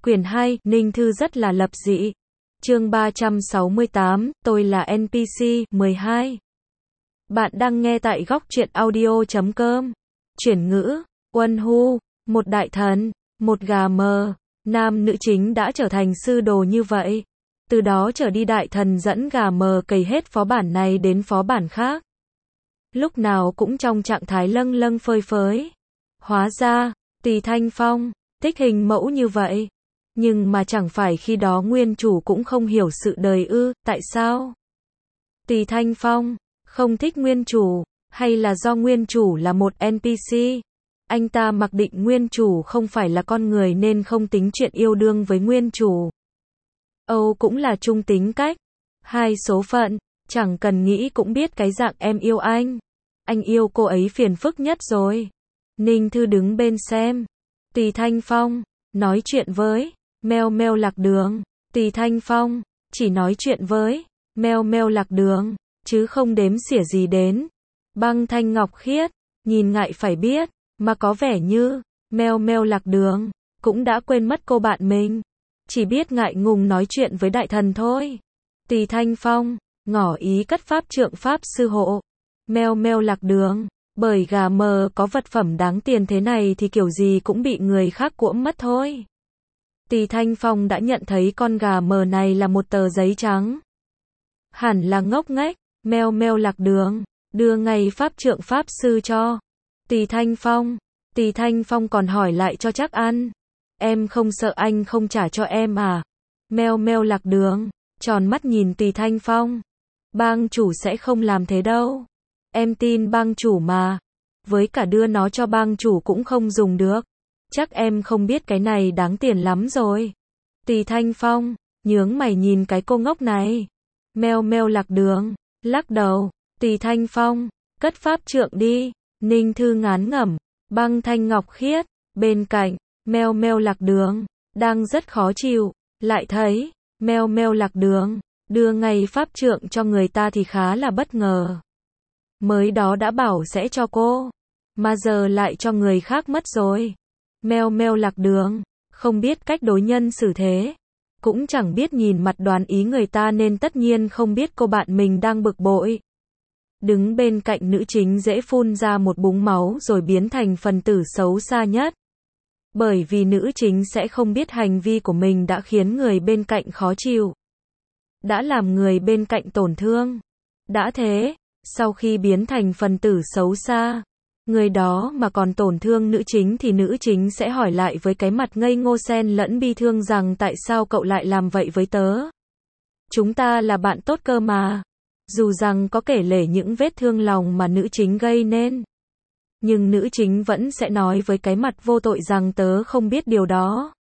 Quyển 2, Ninh Thư rất là lập dị. Chương 368, tôi là NPC, 12. Bạn đang nghe tại góc truyện audio.com. Chuyển ngữ, Uân Hu, một đại thần, một gà mờ, nam nữ chính đã trở thành sư đồ như vậy. Từ đó trở đi đại thần dẫn gà mờ cày hết phó bản này đến phó bản khác. Lúc nào cũng trong trạng thái lâng lâng phơi phới. Hóa ra, Tỳ Thanh Phong, thích hình mẫu như vậy. Nhưng mà chẳng phải khi đó nguyên chủ cũng không hiểu sự đời ư, tại sao? Tỳ Thanh Phong, không thích nguyên chủ, hay là do nguyên chủ là một NPC? Anh ta mặc định nguyên chủ không phải là con người nên không tính chuyện yêu đương với nguyên chủ. Âu cũng là chung tính cách. Hai số phận, chẳng cần nghĩ cũng biết cái dạng em yêu anh. Anh yêu cô ấy phiền phức nhất rồi. Ninh Thư đứng bên xem. Tỳ Thanh Phong, nói chuyện với Meo Meo lạc đường. Tỳ Thanh Phong, chỉ nói chuyện với Meo Meo lạc đường, chứ không đếm xỉa gì đến Băng Thanh Ngọc Khiết, nhìn ngại phải biết, mà có vẻ như Meo Meo lạc đường cũng đã quên mất cô bạn mình, chỉ biết ngại ngùng nói chuyện với đại thần thôi. Tỳ Thanh Phong, ngỏ ý cất pháp trượng pháp sư hộ Meo Meo lạc đường, bởi gà mờ có vật phẩm đáng tiền thế này thì kiểu gì cũng bị người khác cuỗm mất thôi. Tỳ Thanh Phong đã nhận thấy con gà mờ này là một tờ giấy trắng. Hẳn là ngốc nghếch, Meo Meo lạc đường, đưa ngay pháp trượng pháp sư cho Tỳ Thanh Phong. Tỳ Thanh Phong còn hỏi lại cho chắc ăn. Em không sợ anh không trả cho em à? Meo Meo lạc đường, tròn mắt nhìn Tỳ Thanh Phong. Bang chủ sẽ không làm thế đâu. Em tin bang chủ mà. Với cả đưa nó cho bang chủ cũng không dùng được. Chắc em không biết cái này đáng tiền lắm rồi. Tỳ Thanh Phong, nhướng mày nhìn cái cô ngốc này. Meo Meo lạc đường, lắc đầu. Tỳ Thanh Phong, cất pháp trượng đi. Ninh Thư ngán ngẩm. Băng Thanh Ngọc Khiết, bên cạnh, Meo Meo lạc đường, đang rất khó chịu. Lại thấy, Meo Meo lạc đường, đưa ngay pháp trượng cho người ta thì khá là bất ngờ. Mới đó đã bảo sẽ cho cô, mà giờ lại cho người khác mất rồi. Meo Meo lạc đường, không biết cách đối nhân xử thế, cũng chẳng biết nhìn mặt đoán ý người ta nên tất nhiên không biết cô bạn mình đang bực bội. Đứng bên cạnh nữ chính dễ phun ra một búng máu rồi biến thành phần tử xấu xa nhất. Bởi vì nữ chính sẽ không biết hành vi của mình đã khiến người bên cạnh khó chịu, đã làm người bên cạnh tổn thương. Đã thế, sau khi biến thành phần tử xấu xa, người đó mà còn tổn thương nữ chính thì nữ chính sẽ hỏi lại với cái mặt ngây ngô xen lẫn bi thương rằng tại sao cậu lại làm vậy với tớ? Chúng ta là bạn tốt cơ mà. Dù rằng có kể lể những vết thương lòng mà nữ chính gây nên, nhưng nữ chính vẫn sẽ nói với cái mặt vô tội rằng tớ không biết điều đó.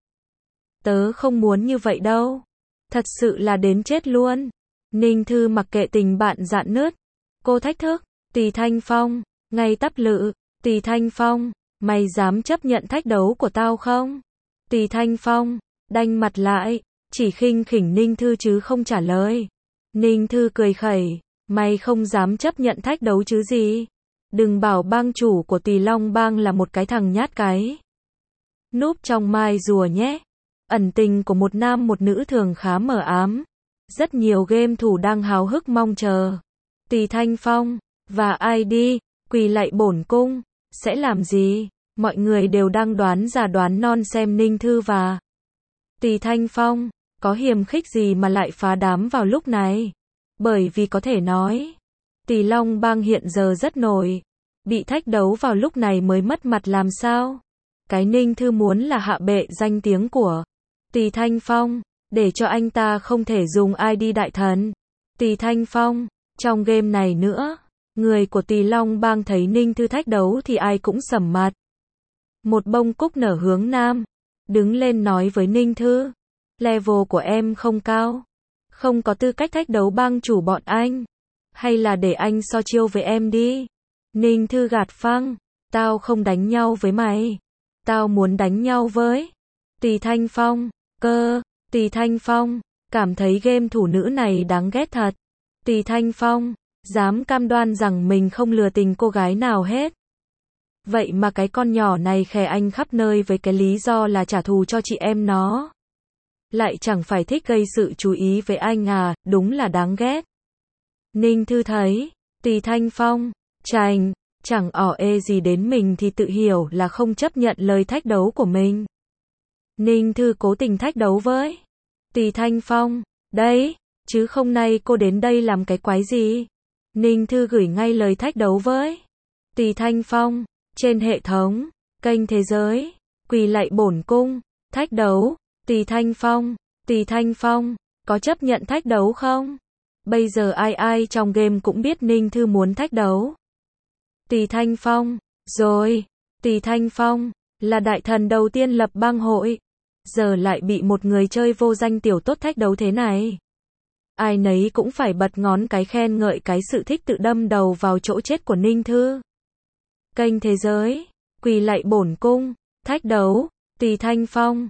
Tớ không muốn như vậy đâu. Thật sự là đến chết luôn. Ninh Thư mặc kệ tình bạn rạn nứt. Cô thách thức. Tỳ Thanh Phong, ngay tắp lự. Tỳ Thanh Phong, mày dám chấp nhận thách đấu của tao không? Tỳ Thanh Phong, đanh mặt lại, chỉ khinh khỉnh Ninh Thư chứ không trả lời. Ninh Thư cười khẩy. Mày không dám chấp nhận thách đấu chứ gì? Đừng bảo bang chủ của Tỳ Long Bang là một cái thằng nhát cái núp trong mai rùa nhé. Ẩn tình của một nam một nữ thường khá mờ ám. Rất nhiều game thủ đang háo hức mong chờ. Tỳ Thanh Phong và ID quỳ lạy bổn cung sẽ làm gì? Mọi người đều đang đoán già đoán non xem Ninh Thư và Tỳ Thanh Phong có hiềm khích gì mà lại phá đám vào lúc này. Bởi vì có thể nói, Tỳ Long Bang hiện giờ rất nổi. Bị thách đấu vào lúc này mới mất mặt làm sao? Cái Ninh Thư muốn là hạ bệ danh tiếng của Tỳ Thanh Phong, để cho anh ta không thể dùng ID đại thần Tỳ Thanh Phong trong game này nữa. Người của Tỳ Long Bang thấy Ninh Thư thách đấu thì ai cũng sầm mặt. Một bông cúc nở hướng nam, đứng lên nói với Ninh Thư. Level của em không cao, không có tư cách thách đấu bang chủ bọn anh. Hay là để anh so chiêu với em đi. Ninh Thư gạt phăng. Tao không đánh nhau với mày. Tao muốn đánh nhau với Tỳ Thanh Phong. Cơ. Tỳ Thanh Phong cảm thấy game thủ nữ này đáng ghét thật. Tỳ Thanh Phong dám cam đoan rằng mình không lừa tình cô gái nào hết. Vậy mà cái con nhỏ này khè anh khắp nơi với cái lý do là trả thù cho chị em nó. lại chẳng phải thích gây sự chú ý với anh à, đúng là đáng ghét. Ninh Thư thấy, Tỳ Thanh Phong, chành, chẳng ỏ ê gì đến mình thì tự hiểu là không chấp nhận lời thách đấu của mình. Ninh Thư cố tình thách đấu với Tỳ Thanh Phong, đấy, chứ không nay cô đến đây làm cái quái gì. Ninh Thư gửi ngay lời thách đấu với Tỳ Thanh Phong, trên hệ thống, kênh Thế Giới, quỳ lạy bổn cung, thách đấu, Tỳ Thanh Phong, có chấp nhận thách đấu không? Bây giờ ai trong game cũng biết Ninh Thư muốn thách đấu. Tỳ Thanh Phong, rồi, Tỳ Thanh Phong, là đại thần đầu tiên lập bang hội, giờ lại bị một người chơi vô danh tiểu tốt thách đấu thế này. Ai nấy cũng phải bật ngón cái khen ngợi cái sự thích tự đâm đầu vào chỗ chết của Ninh Thư. Kênh Thế Giới, quỳ lạy bổn cung, thách đấu, Tỳ Thanh Phong,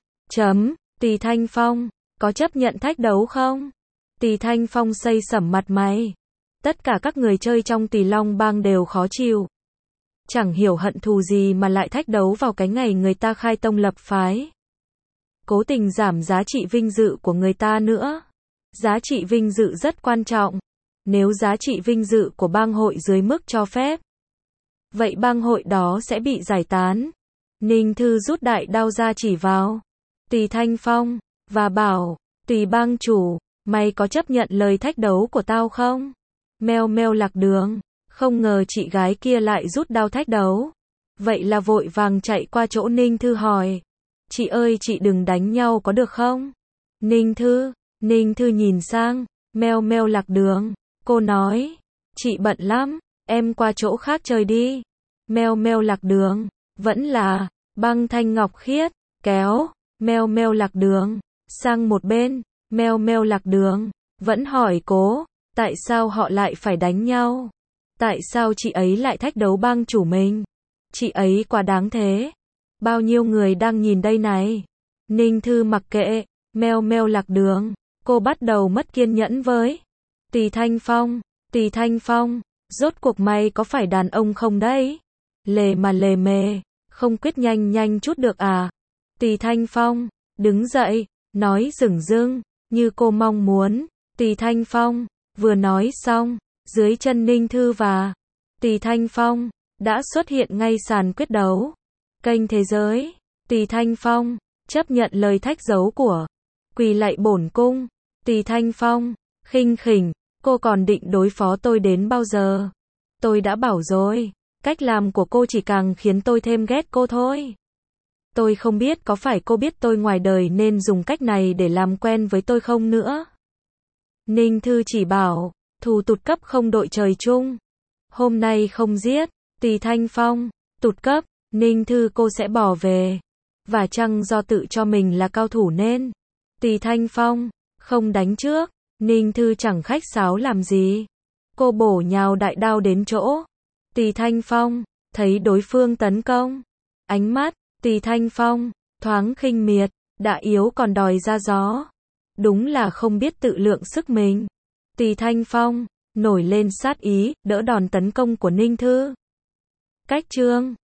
Tỳ Thanh Phong, có chấp nhận thách đấu không? Tỳ Thanh Phong xây sẩm mặt mày. Tất cả các người chơi trong Tỳ Long Bang đều khó chịu. Chẳng hiểu hận thù gì mà lại thách đấu vào cái ngày người ta khai tông lập phái. Cố tình giảm giá trị vinh dự của người ta nữa. Giá trị vinh dự rất quan trọng. Nếu giá trị vinh dự của bang hội dưới mức cho phép, vậy bang hội đó sẽ bị giải tán. Ninh Thư rút đại đao ra chỉ vào Tỳ Thanh Phong, và bảo, Tỳ bang chủ, mày có chấp nhận lời thách đấu của tao không? Meo meo lạc đường, không ngờ chị gái kia lại rút đao thách đấu. Vậy là vội vàng chạy qua chỗ Ninh Thư hỏi, chị ơi chị đừng đánh nhau có được không? Ninh Thư nhìn sang, meo meo lạc đường, cô nói, chị bận lắm, em qua chỗ khác chơi đi. Meo meo lạc đường, vẫn là, băng thanh ngọc khiết, kéo, meo meo lạc đường, sang một bên, meo meo lạc đường, vẫn hỏi cố, tại sao họ lại phải đánh nhau? Tại sao chị ấy lại thách đấu bang chủ mình? Chị ấy quá đáng thế. Bao nhiêu người đang nhìn đây này? Ninh Thư mặc kệ, meo meo lạc đường, cô bắt đầu mất kiên nhẫn với Tỳ Thanh Phong, rốt cuộc mày có phải đàn ông không đấy? Lề mà lề mề, không quyết nhanh chút được à? Tỳ Thanh Phong, đứng dậy, nói dửng dưng, như cô mong muốn. Tỳ Thanh Phong, vừa nói xong, dưới chân Ninh Thư và Tỳ Thanh Phong, đã xuất hiện ngay sàn quyết đấu. Kênh Thế Giới, Tỳ Thanh Phong, chấp nhận lời thách đấu của quỳ lạy bổn cung. Tỳ Thanh Phong, khinh khỉnh, cô còn định đối phó tôi đến bao giờ? Tôi đã bảo rồi, cách làm của cô chỉ càng khiến tôi thêm ghét cô thôi. Tôi không biết có phải cô biết tôi ngoài đời nên dùng cách này để làm quen với tôi không nữa. Ninh Thư chỉ bảo, thù tụt cấp không đội trời chung. Hôm nay không giết, Tỳ Thanh Phong, tụt cấp, Ninh Thư cô sẽ bỏ về. Và chăng do tự cho mình là cao thủ nên Tỳ Thanh Phong, không đánh trước. Ninh Thư chẳng khách sáo làm gì. Cô bổ nhào đại đao đến chỗ Tỳ Thanh Phong, thấy đối phương tấn công. Ánh mắt Tỳ Thanh Phong thoáng khinh miệt, đã yếu còn đòi ra gió. Đúng là không biết tự lượng sức mình. Tỳ Thanh Phong nổi lên sát ý, đỡ đòn tấn công của Ninh Thư. Cách chương